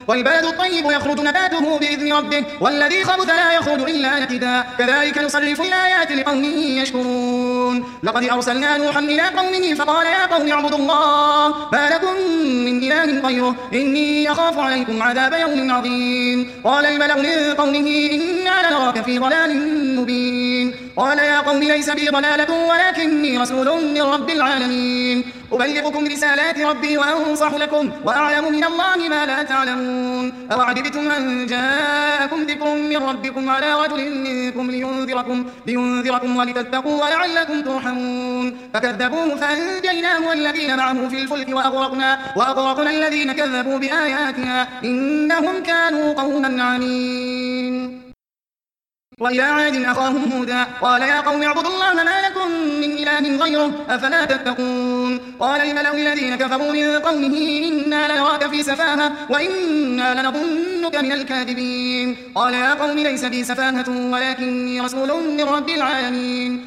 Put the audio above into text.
والبلد الطيب يخرج نباته بإذن ربه والذي خبث لا يخرج إلا نكدا كذلك نصرف الآيات لقوم يشكرون لقد أرسلنا نوحا إلى قومه فقال يا قوم اعبدوا الله ما لكم من إله غيره إني أخاف عليكم عذاب يوم عظيم قال الملأ من قومه إنا لنراك في ضلال مبين قال يا قوم ليس بي ضلالة ولكني رسول من رب العالمين أبلغكم رسالات ربي وأنصح لكم وأعلم من الله ما لا تعلمون أوعجبتم أن جاءكم ذكر من ربكم على رجل منكم لينذركم ولتتقوا ولعلكم ترحمون فكذبوه فأنجيناه والذين معه في الفلك وأغرقنا الذين كذبوا بآياتنا إنهم كانوا قوما عمين وإلى عاد أخاهم هودا قال يا قوم اعبدوا الله ما لكم من إله غيره أفلا تتقون قال الملأ الذين كفروا من قومه إنا لنراك في سفاهة وإنا لنظنك من الكاذبين قال يا قوم ليس بي سفاهة ولكني رسول من رب العالمين